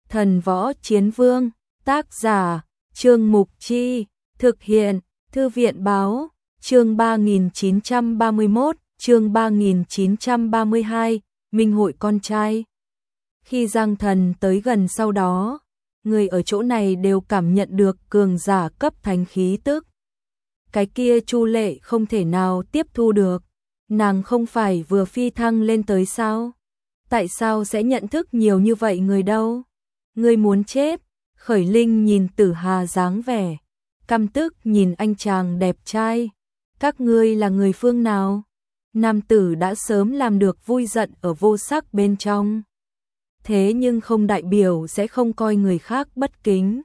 Thần Võ Chiến Vương, tác giả, Trương Mục Chi, thực hiện, Thư viện Báo, chương 3931, chương 3932, Minh hội con trai. Khi Giang Thần tới gần sau đó, người ở chỗ này đều cảm nhận được cường giả cấp thánh khí tức. Cái kia Chu Lệ không thể nào tiếp thu được, nàng không phải vừa phi thăng lên tới sao? Tại sao sẽ nhận thức nhiều như vậy người đâu? Ngươi muốn chết? Khởi Linh nhìn Tử Hà dáng vẻ, căm tức nhìn anh chàng đẹp trai. Các ngươi là người phương nào? Nam tử đã sớm làm được vui giận ở vô sắc bên trong. Thế nhưng không đại biểu sẽ không coi người khác bất kính.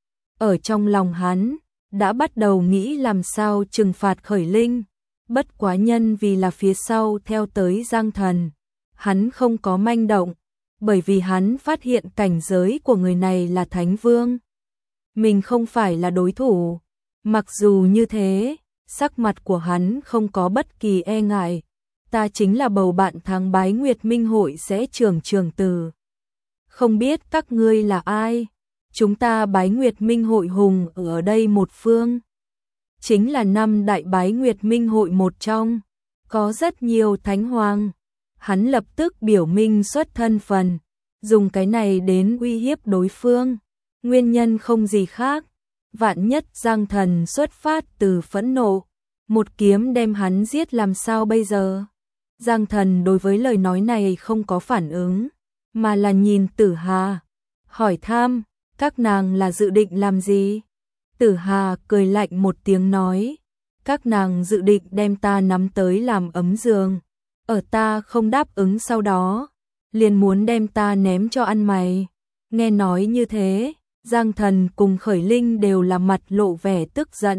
Ở trong lòng hắn, đã bắt đầu nghĩ làm sao trừng phạt Khởi Linh. Bất quá nhân vì là phía sau theo tới Giang Thần, hắn không có manh động, bởi vì hắn phát hiện cảnh giới của người này là Thánh Vương. Mình không phải là đối thủ. Mặc dù như thế, sắc mặt của hắn không có bất kỳ e ngại. Ta chính là bầu bạn tháng Bái Nguyệt Minh hội sẽ trường từ. Không biết các ngươi là ai? Chúng ta Bái Nguyệt Minh hội hùng ở đây một phương. Chính là 5 đại Bái Nguyệt Minh hội một trong. Có rất nhiều thánh hoàng. Hắn lập tức biểu minh xuất thân phần, dùng cái này đến uy hiếp đối phương. Nguyên nhân không gì khác, vạn nhất Giang Thần xuất phát từ phẫn nộ, một kiếm đem hắn giết làm sao bây giờ? Giang Thần đối với lời nói này không có phản ứng, mà là nhìn Tử Hà, hỏi thăm, các nàng là dự định làm gì? Tử Hà cười lạnh một tiếng nói, các nàng dự định đem ta nắm tới làm ấm giường. Ở ta không đáp ứng sau đó, liền muốn đem ta ném cho ăn mày. Nghe nói như thế, Giang Thần cùng Khởi Linh đều là mặt lộ vẻ tức giận.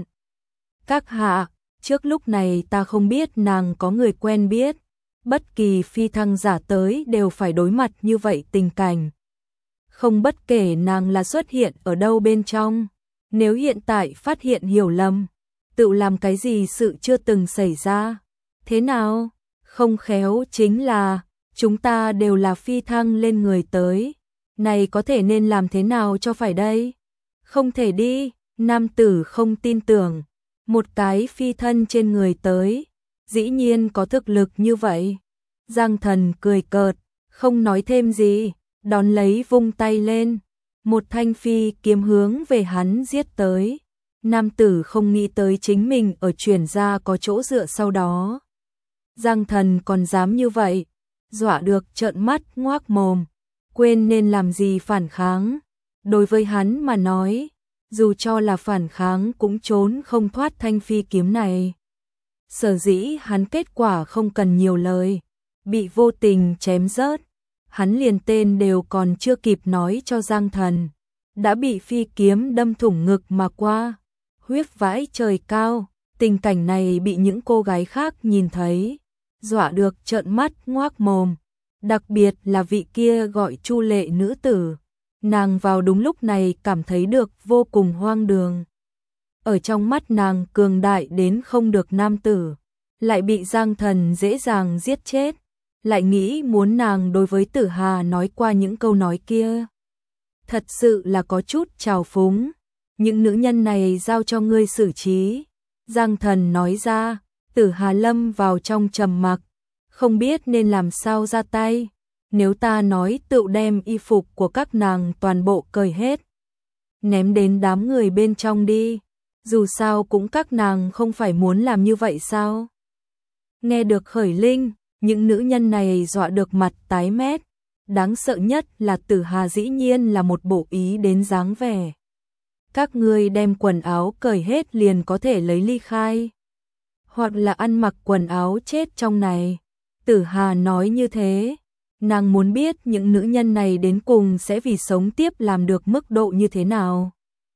Các hạ, trước lúc này ta không biết nàng có người quen biết. Bất kỳ phi thăng giả tới đều phải đối mặt như vậy tình cảnh. Không bất kể nàng là xuất hiện ở đâu bên trong. Nếu hiện tại phát hiện hiểu lầm, tự làm cái gì sự chưa từng xảy ra. Thế nào? Không khéo chính là, chúng ta đều là phi thăng lên người tới. Này có thể nên làm thế nào cho phải đây? Không thể đi, nam tử không tin tưởng. Một cái phi thân trên người tới, dĩ nhiên có thực lực như vậy. Giang Thần cười cợt, không nói thêm gì, đón lấy vung tay lên. Một thanh phi kiếm hướng về hắn giết tới. Nam tử không nghĩ tới chính mình ở chuyển ra có chỗ dựa sau đó. Giang Thần còn dám như vậy, dọa được trợn mắt ngoác mồm, quên nên làm gì phản kháng. Đối với hắn mà nói, dù cho là phản kháng cũng trốn không thoát thanh phi kiếm này. Sở dĩ hắn kết quả không cần nhiều lời, bị vô tình chém rớt, hắn liền tên đều còn chưa kịp nói cho Giang Thần, đã bị phi kiếm đâm thủng ngực mà qua, huyết vãi trời cao. Tình cảnh này bị những cô gái khác nhìn thấy, dọa được trợn mắt ngoác mồm, đặc biệt là vị kia gọi Chu Lệ nữ tử. Nàng vào đúng lúc này cảm thấy được vô cùng hoang đường. Ở trong mắt nàng cường đại đến không được nam tử, lại bị Giang Thần dễ dàng giết chết, lại nghĩ muốn nàng đối với Tử Hà nói qua những câu nói kia. Thật sự là có chút trào phúng, những nữ nhân này giao cho ngươi xử trí. Giang Thần nói ra. Tử Hà lâm vào trong trầm mặc, không biết nên làm sao ra tay. Nếu ta nói tự đem y phục của các nàng toàn bộ cởi hết, ném đến đám người bên trong đi, dù sao cũng các nàng không phải muốn làm như vậy sao? Nghe được Khởi Linh, những nữ nhân này dọa được mặt tái mét. Đáng sợ nhất là Tử Hà dĩ nhiên là một bộ ý đến dáng vẻ. Các ngươi đem quần áo cởi hết liền có thể lấy ly khai, hoặc là ăn mặc quần áo chết trong này. Tử Hà nói như thế, nàng muốn biết những nữ nhân này đến cùng sẽ vì sống tiếp làm được mức độ như thế nào.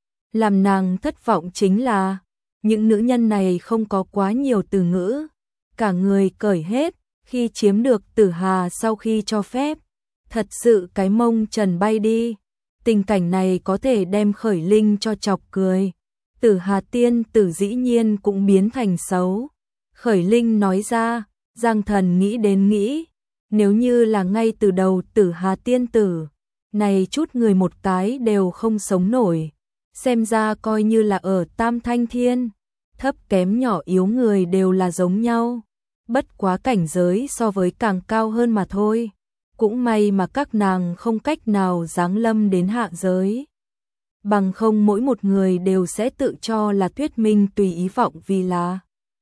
Làm nàng thất vọng chính là, những nữ nhân này không có quá nhiều từ ngữ, cả người cởi hết, khi chiếm được Tử Hà sau khi cho phép, thật sự cái mông trần bay đi. Tình cảnh này có thể đem Khởi Linh cho chọc cười. Tử Hà tiên tử dĩ nhiên cũng biến thành xấu. Khởi Linh nói ra, Giang Thần nghĩ đến nghĩ, nếu như là ngay từ đầu Tử Hà tiên tử, này chút người một cái đều không sống nổi. Xem ra coi như là ở Tam Thanh Thiên, thấp kém nhỏ yếu người đều là giống nhau. Bất quá cảnh giới so với càng cao hơn mà thôi. Cũng may mà các nàng không cách nào giáng lâm đến hạ giới. Bằng không mỗi một người đều sẽ tự cho là thuyết minh tùy ý vọng vì là.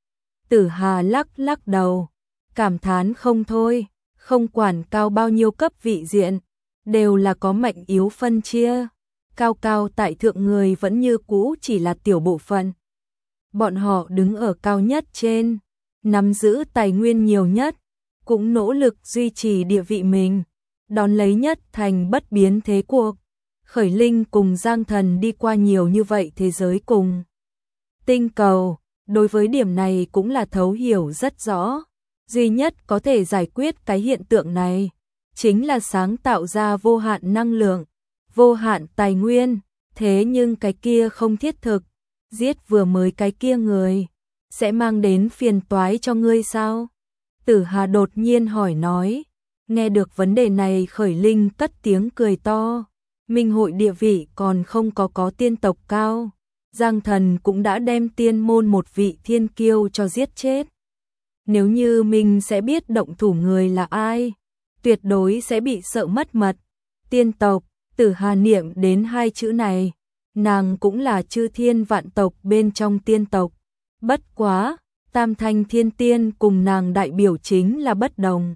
Tử Hà lắc lắc đầu, cảm thán không thôi, không quản cao bao nhiêu cấp vị diện, đều là có mạnh yếu phân chia. Cao cao tại thượng người vẫn như cũ chỉ là tiểu bộ phận. Bọn họ đứng ở cao nhất trên, nắm giữ tài nguyên nhiều nhất, cũng nỗ lực duy trì địa vị mình, đón lấy nhất thành bất biến thế cuộc. Khởi Linh cùng Giang Thần đi qua nhiều như vậy thế giới cùng tinh cầu, đối với điểm này cũng là thấu hiểu rất rõ. Duy nhất có thể giải quyết cái hiện tượng này, chính là sáng tạo ra vô hạn năng lượng, vô hạn tài nguyên, thế nhưng cái kia không thiết thực, giết vừa mới cái kia người, sẽ mang đến phiền toái cho ngươi sao? Tử Hà đột nhiên hỏi nói, nghe được vấn đề này Khởi Linh cất tiếng cười to, minh hội địa vị còn không có tiên tộc cao, Giang Thần cũng đã đem tiên môn một vị thiên kiêu cho giết chết. Nếu như mình sẽ biết động thủ người là ai, tuyệt đối sẽ bị sợ mất mật. Tiên tộc, Tử Hà niệm đến hai chữ này, nàng cũng là chư thiên vạn tộc bên trong tiên tộc. Bất quá, Tam Thanh Thiên Tiên cùng nàng đại biểu chính là bất đồng.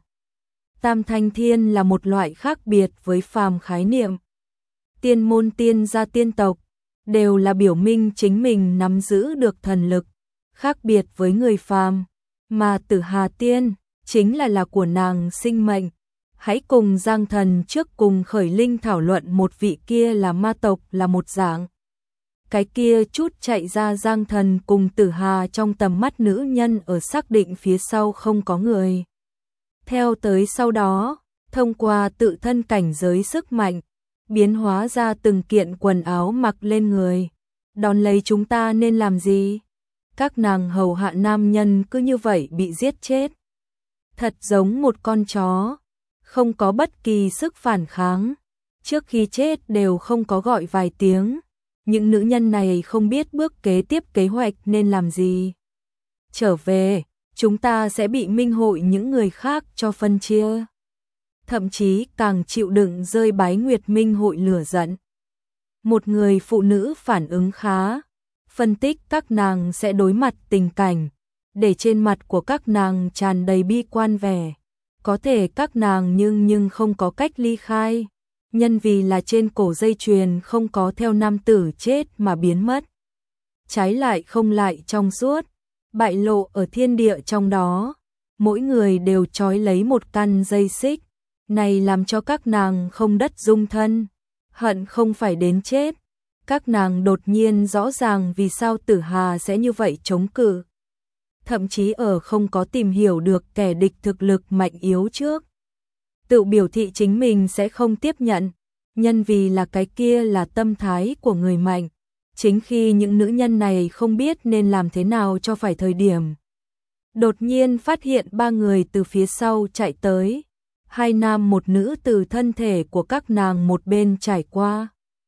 Tam Thanh Thiên là một loại khác biệt với phàm khái niệm. Tiên môn tiên gia tiên tộc, đều là biểu minh chính mình nắm giữ được thần lực, khác biệt với người phàm. Mà Tử Hà Tiên, chính là của nàng sinh mệnh. Hãy cùng Giang Thần trước cùng Khởi Linh thảo luận một vị kia là ma tộc là một dạng. Cái kia chút chạy ra Giang Thần cùng Tử Hà trong tầm mắt nữ nhân ở xác định phía sau không có người. Theo tới sau đó, thông qua tự thân cảnh giới sức mạnh, biến hóa ra từng kiện quần áo mặc lên người. Đón lấy chúng ta nên làm gì? Các nàng hầu hạ nam nhân cứ như vậy bị giết chết. Thật giống một con chó, không có bất kỳ sức phản kháng. Trước khi chết đều không có gọi vài tiếng. Những nữ nhân này không biết bước kế tiếp kế hoạch nên làm gì. Trở về, chúng ta sẽ bị minh hội những người khác cho phân chia. Thậm chí càng chịu đựng rơi Bái Nguyệt Minh hội lửa giận. Một người phụ nữ phản ứng khá, phân tích các nàng sẽ đối mặt tình cảnh, để trên mặt của các nàng tràn đầy bi quan vẻ. Có thể các nàng nhưng không có cách ly khai, nhân vì là trên cổ dây chuyền không có theo nam tử chết mà biến mất. Trái lại không lại trong suốt, bại lộ ở thiên địa trong đó, mỗi người đều trói lấy một căn dây xích, này làm cho các nàng không đất dung thân, hận không phải đến chết. Các nàng đột nhiên rõ ràng vì sao Tử Hà sẽ như vậy chống cự. Thậm chí ở không có tìm hiểu được kẻ địch thực lực mạnh yếu trước, tự biểu thị chính mình sẽ không tiếp nhận, nhân vì là cái kia là tâm thái của người mạnh. Chính khi những nữ nhân này không biết nên làm thế nào cho phải thời điểm, đột nhiên phát hiện ba người từ phía sau chạy tới, hai nam một nữ từ thân thể của các nàng một bên trải qua.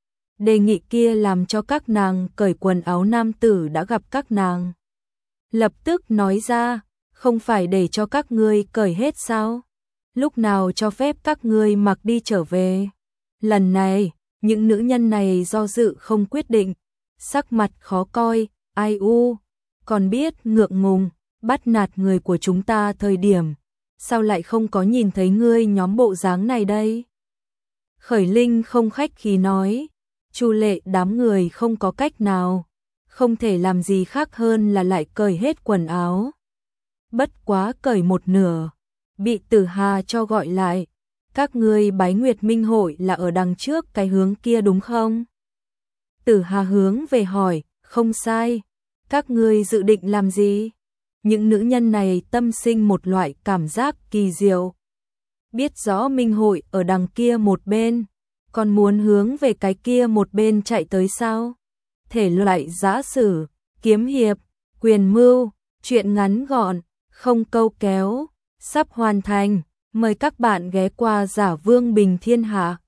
Đề nghị kia làm cho các nàng cởi quần áo nam tử đã gặp các nàng. Lập tức nói ra, không phải để cho các ngươi cởi hết sao? Lúc nào cho phép các ngươi mặc đi trở về? Lần này, những nữ nhân này do dự không quyết định, sắc mặt khó coi, ai u, còn biết ngượng ngùng, bắt nạt người của chúng ta thời điểm. Sao lại không có nhìn thấy ngươi nhóm bộ dáng này đây? Khởi Linh không khách khí nói, Chu Lệ đám người không có cách nào, không thể làm gì khác hơn là lại cởi hết quần áo. Bất quá cởi một nửa, bị Tử Hà cho gọi lại. Các ngươi Bái Nguyệt Minh hội là ở đằng trước cái hướng kia đúng không? Tử Hà hướng về hỏi, không sai. Các ngươi dự định làm gì? Những nữ nhân này tâm sinh một loại cảm giác kỳ diệu. Biết rõ Minh hội ở đằng kia một bên, còn muốn hướng về cái kia một bên chạy tới sao? Thể loại giã sử, kiếm hiệp, quyền mưu, truyện ngắn gọn, không câu kéo, sắp hoàn thành. Mời các bạn ghé qua Giả Vương Bình Thiên Hạ.